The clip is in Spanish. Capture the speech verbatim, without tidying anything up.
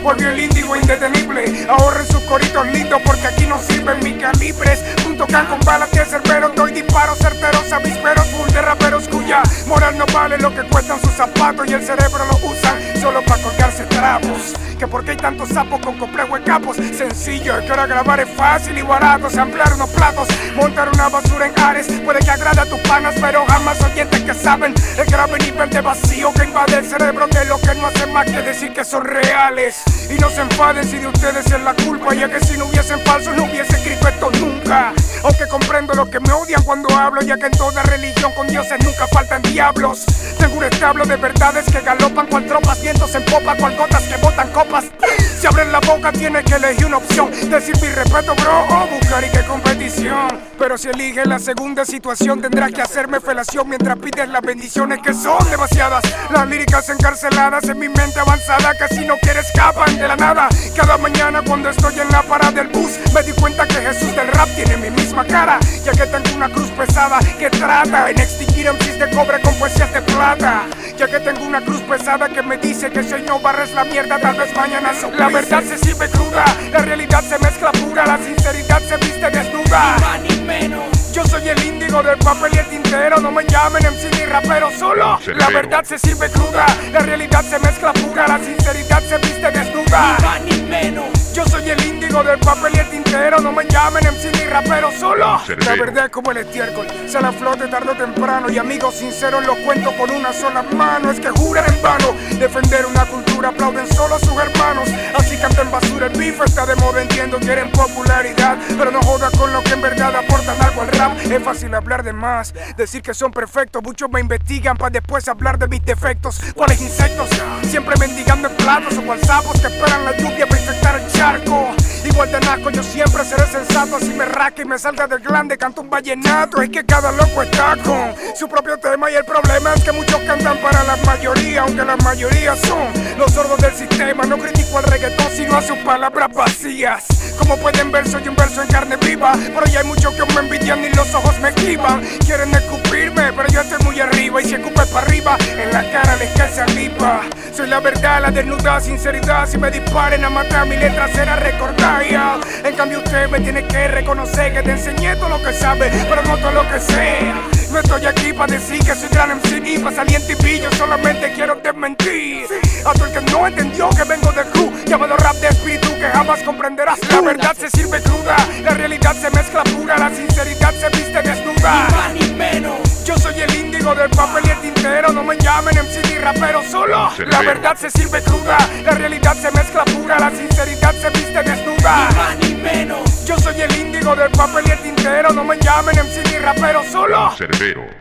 volvió el índigo indetenible. Ahorren sus coritos lindos porque aquí no sirven mis calibres. Punto can con balas de cerbero, doy disparos certeros, avisperos, full de raperos cuya moral no vale lo que cuestan sus zapatos y el cerebro lo usan solo para colgarse trapos. Que porque hay tantos sapos con complejo de capos. Sencillo, es que ahora grabar es fácil y barato. Samplear unos platos, montar una basura en Ares. Puede que agrade a tus panas, pero jamás oyentes que saben el grave nivel de vacío que invade el cerebro de lo que no hacen más que decir que son reales. Y no se enfaden si de ustedes es la culpa, ya que si no hubiesen falsos no hubiese escrito esto nunca. Aunque comprendo lo que me odian cuando hablo, ya que en toda religión con dioses nunca faltan diablos. Tengo un establo de verdades que galopan cual tropas, vientos en popa, cual gotas que botan copas. Si abren la boca tienes que elegir una opción, decir mi respeto bro o buscar y qué competición. Pero si eliges la segunda situación tendrás que hacerme felación mientras pides las bendiciones que son demasiadas. Las líricas encarceladas en mi mente avanzada que si no quieres escapan de la nada. Cada mañana cuando estoy en la parada del bus me di cuenta que Jesús del rap tiene mi misma cara, ya que tengo una cruz pesada que trata en extinguir M Cs de cobre con poesías de plata. Ya que tengo una cruz pesada que me dice que si hoy no barres la mierda tal vez mañana so. La verdad se sirve cruda, la realidad se mezcla pura, la sinceridad se viste desnuda. Ni más ni menos. Yo soy el índigo del papel y el tintero, no me llamen M C ni rapero solo. La verdad se sirve cruda, la realidad se mezcla pura, la sinceridad se viste desnuda. Ni más ni menos. Yo soy el índigo del papel y el tintero, no me llamen M C ni rapero solo. La verdad es como el estiércol, se la flote tarde o temprano. Y amigos sinceros los cuento con una sola mano. Es que juran en vano defender una cultura, aplauden solo a sus hermanos. Así cantan basura, el bife está de moda, entiendo, quieren popularidad, pero no jodas con lo que en verdad aportan algo al rap. Es fácil hablar de más, decir que son perfectos. Muchos me investigan para después hablar de mis defectos. ¿Cuáles insectos? Siempre mendigando en platos o cual sapos que esperan la lluvia para infectar el charco. Igual de naco yo siempre seré sensato. Si me raque y me salga del glande canto un vallenato. Es que cada loco está con su propio tema y el problema es que muchos cantan para la mayoría, aunque la mayoría son los sordos del sistema. No critico al reggaetón sino a sus palabras vacías. Como pueden ver soy un verso en carne viva, pero ya hay muchos que me envidian y los ojos me esquivan. Quieren escupirme pero yo estoy muy arriba, y si escupes para arriba en la cara les cae saliva. Soy la verdad, la desnuda sinceridad. Si me disparen a matar mi letra será recordada. En cambio usted me tiene que reconocer que te enseñé todo lo que sabe, pero no todo lo que sé. No estoy aquí para decir que soy gran M C ni para salir en T V, yo solamente quiero desmentir a todo el que no entendió que vengo del crew llamado rap de espíritu que jamás comprenderás. La verdad se sirve cruda, la realidad se mezcla pura, la sinceridad se viste desnuda. Ni más ni menos. Yo soy el índigo del papel y el tintero, no me llamen M C ni rapero solo. La verdad se sirve cruda, la realidad se mezcla pura, la sinceridad se viste desnuda. Ni más ni menos. Yo soy el índigo del papel y el tintero, no me llamen M C ni rapero solo. Cerbero.